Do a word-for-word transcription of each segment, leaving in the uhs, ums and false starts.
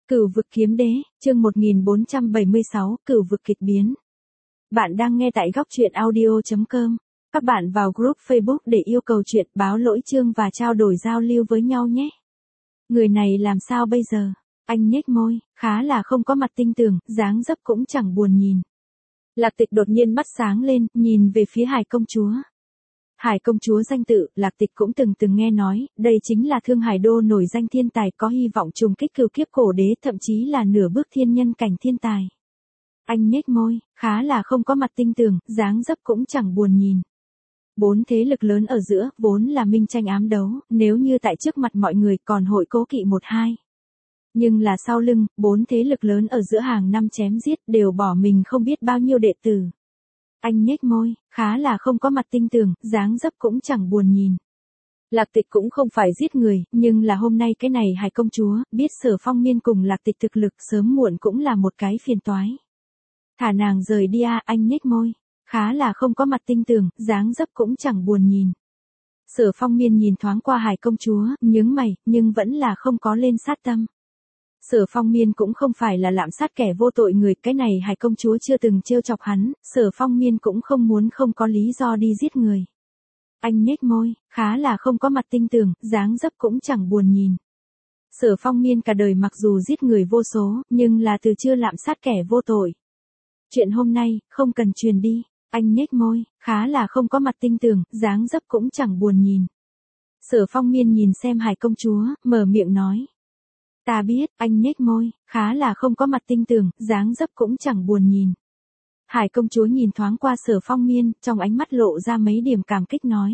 Cửu vực kiếm đế, chương một nghìn bốn trăm bảy mươi sáu, cửu vực kịch biến. Bạn đang nghe tại góc truyện audio chấm com. Các bạn vào group Facebook để yêu cầu chuyện, báo lỗi chương và trao đổi giao lưu với nhau nhé. Người này làm sao bây giờ? Anh nhếch môi, khá là không có mặt tinh tường, dáng dấp cũng chẳng buồn nhìn. Lạc Tịch đột nhiên mắt sáng lên, nhìn về phía Hải công chúa. Hải công chúa danh tự, Lạc Tịch cũng từng từng nghe nói, đây chính là Thương Hải đô nổi danh thiên tài có hy vọng trùng kích cửu kiếp cổ đế, thậm chí là nửa bước thiên nhân cảnh thiên tài. Anh nhếch môi, khá là không có mặt tinh tường, dáng dấp cũng chẳng buồn nhìn. Bốn thế lực lớn ở giữa, vốn là minh tranh ám đấu, nếu như tại trước mặt mọi người còn hội cố kỵ một hai. Nhưng là sau lưng, bốn thế lực lớn ở giữa hàng năm chém giết đều bỏ mình không biết bao nhiêu đệ tử. Anh nhếch môi, khá là không có mặt tinh tường, dáng dấp cũng chẳng buồn nhìn. Lạc Tịch cũng không phải giết người, nhưng là hôm nay cái này Hải công chúa, biết Sở Phong Miên cùng Lạc Tịch thực lực sớm muộn cũng là một cái phiền toái. Thả nàng rời đi à, anh nhếch môi, khá là không có mặt tinh tường, dáng dấp cũng chẳng buồn nhìn. Sở Phong Miên nhìn thoáng qua Hải công chúa, nhướng mày, nhưng vẫn là không có lên sát tâm. Sở Phong Miên cũng không phải là lạm sát kẻ vô tội người, cái này Hải công chúa chưa từng trêu chọc hắn, Sở Phong Miên cũng không muốn không có lý do đi giết người. Anh nhếch môi, khá là không có mặt tinh tường, dáng dấp cũng chẳng buồn nhìn. Sở Phong Miên cả đời mặc dù giết người vô số, nhưng là từ chưa lạm sát kẻ vô tội. Chuyện hôm nay, không cần truyền đi, anh nhếch môi, khá là không có mặt tinh tường, dáng dấp cũng chẳng buồn nhìn. Sở Phong Miên nhìn xem Hải công chúa, mở miệng nói. Ta biết, anh nhếch môi, khá là không có mặt tinh tường, dáng dấp cũng chẳng buồn nhìn. Hải công chúa nhìn thoáng qua Sở Phong Miên, trong ánh mắt lộ ra mấy điểm cảm kích nói.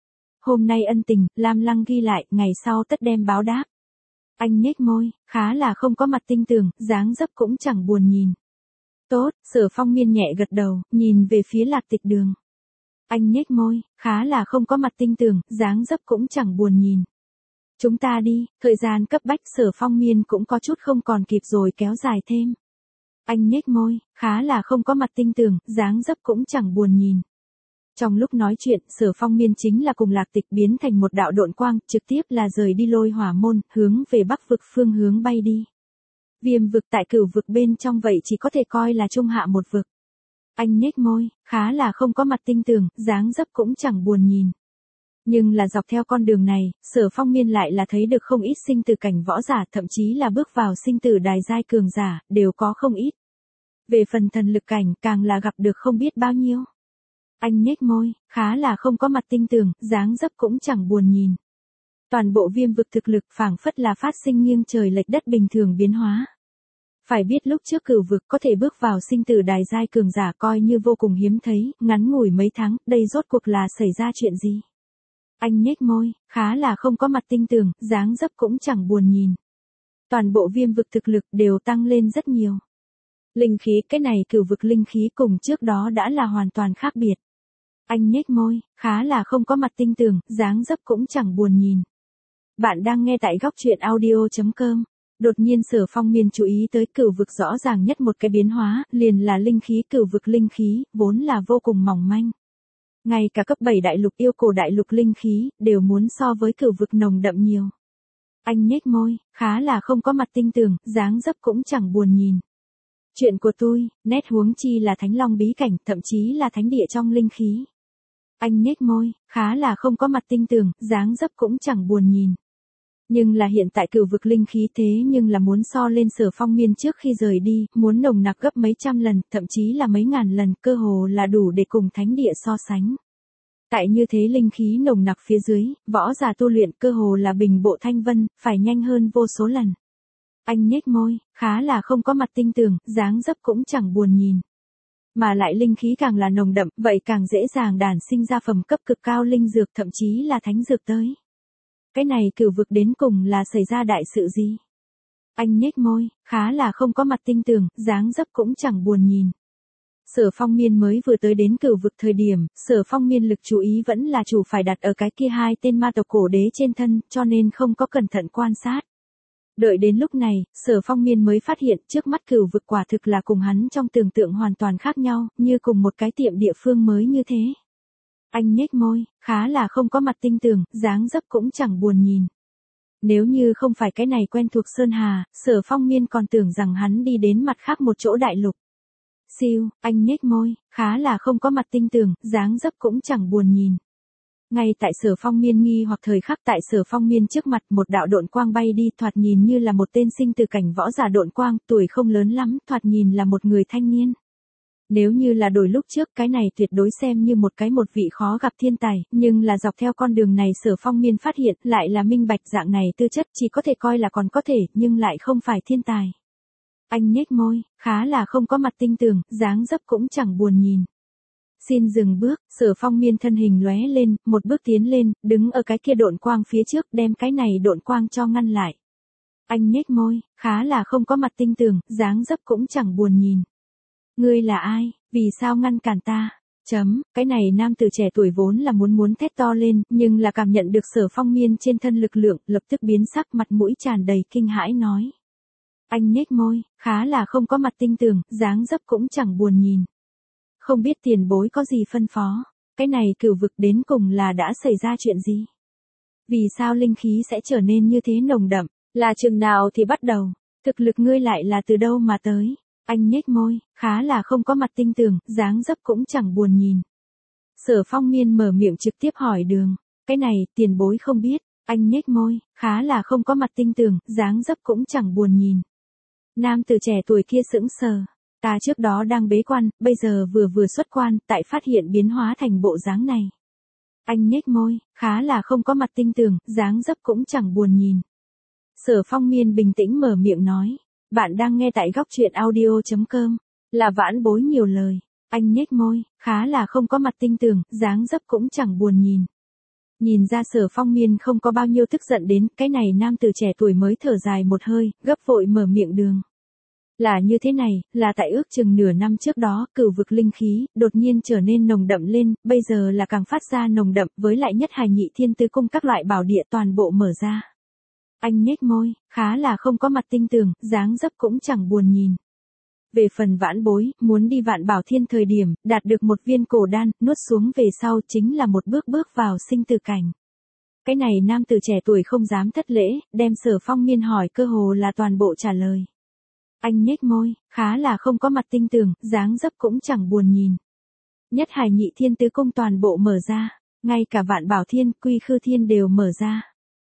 Hôm nay ân tình, Lam Lăng ghi lại, ngày sau tất đem báo đáp. Anh nhếch môi, khá là không có mặt tinh tường, dáng dấp cũng chẳng buồn nhìn. Tốt, Sở Phong Miên nhẹ gật đầu, nhìn về phía Lạc Tịch đường. Anh nhếch môi, khá là không có mặt tinh tường, dáng dấp cũng chẳng buồn nhìn. Chúng ta đi, thời gian cấp bách, Sở Phong Miên cũng có chút không còn kịp rồi kéo dài thêm. Anh nhếch môi, khá là không có mặt tinh tường, dáng dấp cũng chẳng buồn nhìn. Trong lúc nói chuyện, Sở Phong Miên chính là cùng Lạc Tịch biến thành một đạo độn quang, trực tiếp là rời đi Lôi Hỏa môn, hướng về Bắc vực phương hướng bay đi. Viêm vực tại cửu vực bên trong vậy chỉ có thể coi là trung hạ một vực. Anh nhếch môi, khá là không có mặt tinh tường, dáng dấp cũng chẳng buồn nhìn. Nhưng là dọc theo con đường này, Sở Phong Miên lại là thấy được không ít sinh tử cảnh võ giả, thậm chí là bước vào sinh tử đài giai cường giả, đều có không ít. Về phần thần lực cảnh, càng là gặp được không biết bao nhiêu. Anh nhếch môi, khá là không có mặt tinh tường, dáng dấp cũng chẳng buồn nhìn. Toàn bộ viêm vực thực lực phảng phất là phát sinh nghiêng trời lệch đất bình thường biến hóa. Phải biết lúc trước cửu vực có thể bước vào sinh tử đài giai cường giả coi như vô cùng hiếm thấy, ngắn ngủi mấy tháng, đây rốt cuộc là xảy ra chuyện gì? Anh nhếch môi, khá là không có mặt tinh tường, dáng dấp cũng chẳng buồn nhìn. Toàn bộ viêm vực thực lực đều tăng lên rất nhiều. Linh khí, cái này cửu vực linh khí cùng trước đó đã là hoàn toàn khác biệt. Anh nhếch môi, khá là không có mặt tinh tường, dáng dấp cũng chẳng buồn nhìn. Bạn đang nghe tại góc truyện audio chấm com. Đột nhiên Sở Phong Miên chú ý tới cửu vực rõ ràng nhất một cái biến hóa, liền là linh khí, cửu vực linh khí, vốn là vô cùng mỏng manh. Ngay cả cấp bảy đại lục yêu cổ đại lục linh khí, đều muốn so với cửu vực nồng đậm nhiều. Anh nhếch môi, khá là không có mặt tinh tường, dáng dấp cũng chẳng buồn nhìn. Chuyện của tôi, nét huống chi là thánh long bí cảnh, thậm chí là thánh địa trong linh khí. Anh nhếch môi, khá là không có mặt tinh tường, dáng dấp cũng chẳng buồn nhìn. Nhưng là hiện tại cửu vực linh khí thế nhưng là muốn so lên Sở Phong Miên trước khi rời đi, muốn nồng nặc gấp mấy trăm lần, thậm chí là mấy ngàn lần, cơ hồ là đủ để cùng thánh địa so sánh. Tại như thế linh khí nồng nặc phía dưới, võ giả tu luyện cơ hồ là bình bộ thanh vân, phải nhanh hơn vô số lần. Anh nhếch môi, khá là không có mặt tinh tường, dáng dấp cũng chẳng buồn nhìn. Mà lại linh khí càng là nồng đậm, vậy càng dễ dàng đản sinh ra phẩm cấp cực cao linh dược, thậm chí là thánh dược tới. Cái này cửu vực đến cùng là xảy ra đại sự gì? Anh nhếch môi, khá là không có mặt tinh tường, dáng dấp cũng chẳng buồn nhìn. Sở Phong Miên mới vừa tới đến cửu vực thời điểm, Sở Phong Miên lực chú ý vẫn là chủ phải đặt ở cái kia hai tên ma tộc cổ đế trên thân, cho nên không có cẩn thận quan sát. Đợi đến lúc này, Sở Phong Miên mới phát hiện trước mắt cửu vực quả thực là cùng hắn trong tưởng tượng hoàn toàn khác nhau, như cùng một cái tiệm địa phương mới như thế. Anh nhếch môi, khá là không có mặt tinh tường, dáng dấp cũng chẳng buồn nhìn. Nếu như không phải cái này quen thuộc Sơn Hà, Sở Phong Miên còn tưởng rằng hắn đi đến mặt khác một chỗ đại lục. Siêu, anh nhếch môi, khá là không có mặt tinh tường, dáng dấp cũng chẳng buồn nhìn. Ngay tại Sở Phong Miên nghi hoặc thời khắc tại Sở Phong Miên trước mặt một đạo độn quang bay đi, thoạt nhìn như là một tên sinh từ cảnh võ giả độn quang, tuổi không lớn lắm, thoạt nhìn là một người thanh niên. Nếu như là đổi lúc trước, cái này tuyệt đối xem như một cái một vị khó gặp thiên tài, nhưng là dọc theo con đường này Sở Phong Miên phát hiện lại là minh bạch dạng này tư chất chỉ có thể coi là còn có thể, nhưng lại không phải thiên tài. Anh nhếch môi, khá là không có mặt tinh tường, dáng dấp cũng chẳng buồn nhìn. Xin dừng bước, Sở Phong Miên thân hình lóe lên, một bước tiến lên, đứng ở cái kia độn quang phía trước, đem cái này độn quang cho ngăn lại. Anh nhếch môi, khá là không có mặt tinh tường, dáng dấp cũng chẳng buồn nhìn. Ngươi là ai, vì sao ngăn cản ta? Chấm, cái này nam tử trẻ tuổi vốn là muốn muốn thét to lên, nhưng là cảm nhận được Sở Phong Miên trên thân lực lượng, lập tức biến sắc, mặt mũi tràn đầy kinh hãi nói. Anh nhếch môi, khá là không có mặt tinh tường, dáng dấp cũng chẳng buồn nhìn. Không biết tiền bối có gì phân phó, cái này cửu vực đến cùng là đã xảy ra chuyện gì? Vì sao linh khí sẽ trở nên như thế nồng đậm, là chừng nào thì bắt đầu, thực lực ngươi lại là từ đâu mà tới? Anh nhếch môi, khá là không có mặt tinh tường, dáng dấp cũng chẳng buồn nhìn. Sở Phong Miên mở miệng trực tiếp hỏi đường, cái này tiền bối không biết, anh nhếch môi, khá là không có mặt tinh tường, dáng dấp cũng chẳng buồn nhìn. Nam tử trẻ tuổi kia sững sờ, ta trước đó đang bế quan, bây giờ vừa vừa xuất quan, tại phát hiện biến hóa thành bộ dáng này. Anh nhếch môi, khá là không có mặt tinh tường, dáng dấp cũng chẳng buồn nhìn. Sở Phong Miên bình tĩnh mở miệng nói, bạn đang nghe tại góc truyện audio chấm com, là vãn bối nhiều lời. Anh nhếch môi, khá là không có mặt tinh tường, dáng dấp cũng chẳng buồn nhìn. Nhìn ra Sở Phong Miên không có bao nhiêu tức giận đến, cái này nam tử trẻ tuổi mới thở dài một hơi, gấp vội mở miệng đường. Là như thế này, là tại ước chừng nửa năm trước đó, cửu vực linh khí, đột nhiên trở nên nồng đậm lên, bây giờ là càng phát ra nồng đậm, với lại nhất hài nhị thiên tứ cung các loại bảo địa toàn bộ mở ra. Anh nhếch môi, khá là không có mặt tinh tường, dáng dấp cũng chẳng buồn nhìn. Về phần vãn bối, muốn đi Vạn Bảo Thiên thời điểm, đạt được một viên cổ đan, nuốt xuống về sau chính là một bước bước vào sinh tử cảnh. Cái này nam tử trẻ tuổi không dám thất lễ, đem Sở Phong Miên hỏi cơ hồ là toàn bộ trả lời. Anh nhếch môi, khá là không có mặt tinh tường, dáng dấp cũng chẳng buồn nhìn. Nhất hài nhị thiên tứ cung toàn bộ mở ra, ngay cả Vạn Bảo Thiên, Quy Khư Thiên đều mở ra.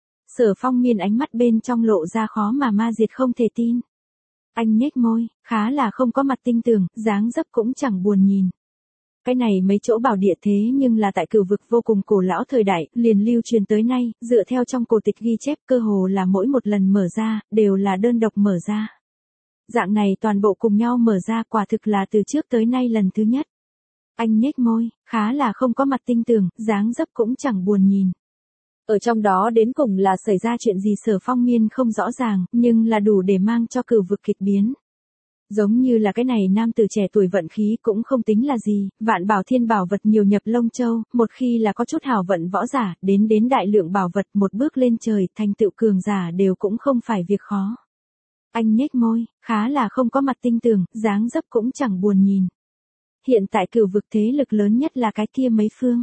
Sở Phong Miên ánh mắt bên trong lộ ra khó mà ma diệt không thể tin. Anh nhếch môi, khá là không có mặt tinh tường, dáng dấp cũng chẳng buồn nhìn. Cái này mấy chỗ bảo địa thế nhưng là tại cửu vực vô cùng cổ lão thời đại, liền lưu truyền tới nay, dựa theo trong cổ tịch ghi chép cơ hồ là mỗi một lần mở ra, đều là đơn độc mở ra. Dạng này toàn bộ cùng nhau mở ra quả thực là từ trước tới nay lần thứ nhất. Anh nhếch môi, khá là không có mặt tinh tường, dáng dấp cũng chẳng buồn nhìn. Ở trong đó đến cùng là xảy ra chuyện gì Sở Phong Miên không rõ ràng, nhưng là đủ để mang cho cửu vực kịch biến. Giống như là cái này nam tử trẻ tuổi vận khí cũng không tính là gì, Vạn Bảo Thiên bảo vật nhiều nhập Lông Châu, một khi là có chút hảo vận võ giả, đến đến đại lượng bảo vật một bước lên trời, thành tựu cường giả đều cũng không phải việc khó. Anh nhếch môi, khá là không có mặt tinh tường, dáng dấp cũng chẳng buồn nhìn. Hiện tại cửu vực thế lực lớn nhất là cái kia mấy phương.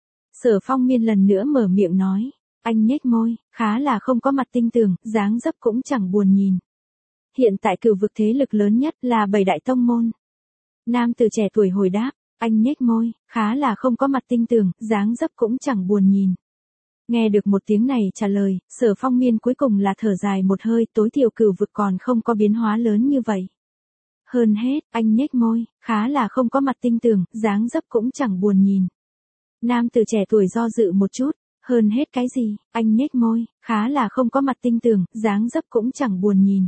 Sở Phong Miên lần nữa mở miệng nói, anh nhếch môi, khá là không có mặt tinh tường, dáng dấp cũng chẳng buồn nhìn. Hiện tại cửu vực thế lực lớn nhất là bảy đại tông môn. Nam tử trẻ tuổi hồi đáp, anh nhếch môi, khá là không có mặt tinh tường, dáng dấp cũng chẳng buồn nhìn. Nghe được một tiếng này trả lời, Sở Phong Miên cuối cùng là thở dài một hơi, tối thiểu cửu vực còn không có biến hóa lớn như vậy. Hơn hết, anh nhếch môi, khá là không có mặt tinh tường, dáng dấp cũng chẳng buồn nhìn. Nam tử trẻ tuổi do dự một chút, hơn hết cái gì, anh nhếch môi, khá là không có mặt tinh tường, dáng dấp cũng chẳng buồn nhìn.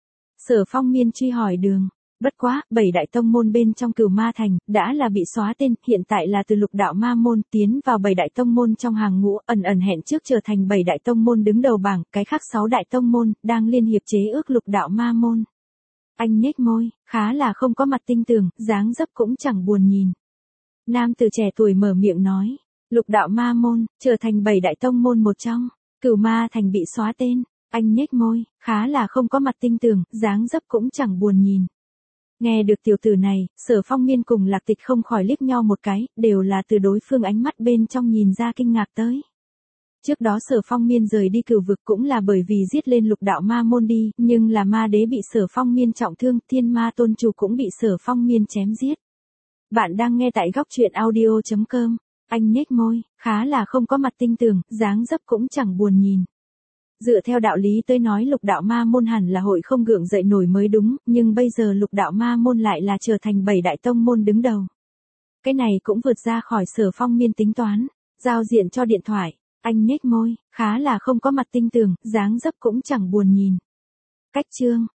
Sở Phong Miên truy hỏi đường, bất quá, bảy đại tông môn bên trong Cửu Ma Thành, đã là bị xóa tên, hiện tại là từ lục đạo ma môn tiến vào bảy đại tông môn trong hàng ngũ, ẩn ẩn hẹn trước trở thành bảy đại tông môn đứng đầu bảng, cái khác sáu đại tông môn, đang liên hiệp chế ước lục đạo ma môn. Anh nhếch môi, khá là không có mặt tinh tường, dáng dấp cũng chẳng buồn nhìn. Nam tử trẻ tuổi mở miệng nói, lục đạo ma môn, trở thành bảy đại tông môn một trong, Cửu Ma Thành bị xóa tên. Anh nhếch môi, khá là không có mặt tinh tường, dáng dấp cũng chẳng buồn nhìn. Nghe được tiểu tử này, Sở Phong Miên cùng Lạc Tịch không khỏi liếc nhau một cái, đều là từ đối phương ánh mắt bên trong nhìn ra kinh ngạc tới. Trước đó Sở Phong Miên rời đi Cửu vực cũng là bởi vì giết lên Lục đạo ma môn đi, nhưng là ma đế bị Sở Phong Miên trọng thương, Thiên Ma tôn chủ cũng bị Sở Phong Miên chém giết. Bạn đang nghe tại góc truyện audio chấm com. Anh nhếch môi, khá là không có mặt tinh tường, dáng dấp cũng chẳng buồn nhìn. Dựa theo đạo lý tới nói Lục đạo ma môn hẳn là hội không gượng dậy nổi mới đúng, nhưng bây giờ Lục đạo ma môn lại là trở thành bảy đại tông môn đứng đầu. Cái này cũng vượt ra khỏi Sở Phong Miên tính toán. Giao diện cho điện thoại, anh nhếch môi, khá là không có mặt tinh tường, dáng dấp cũng chẳng buồn nhìn. Cách chương,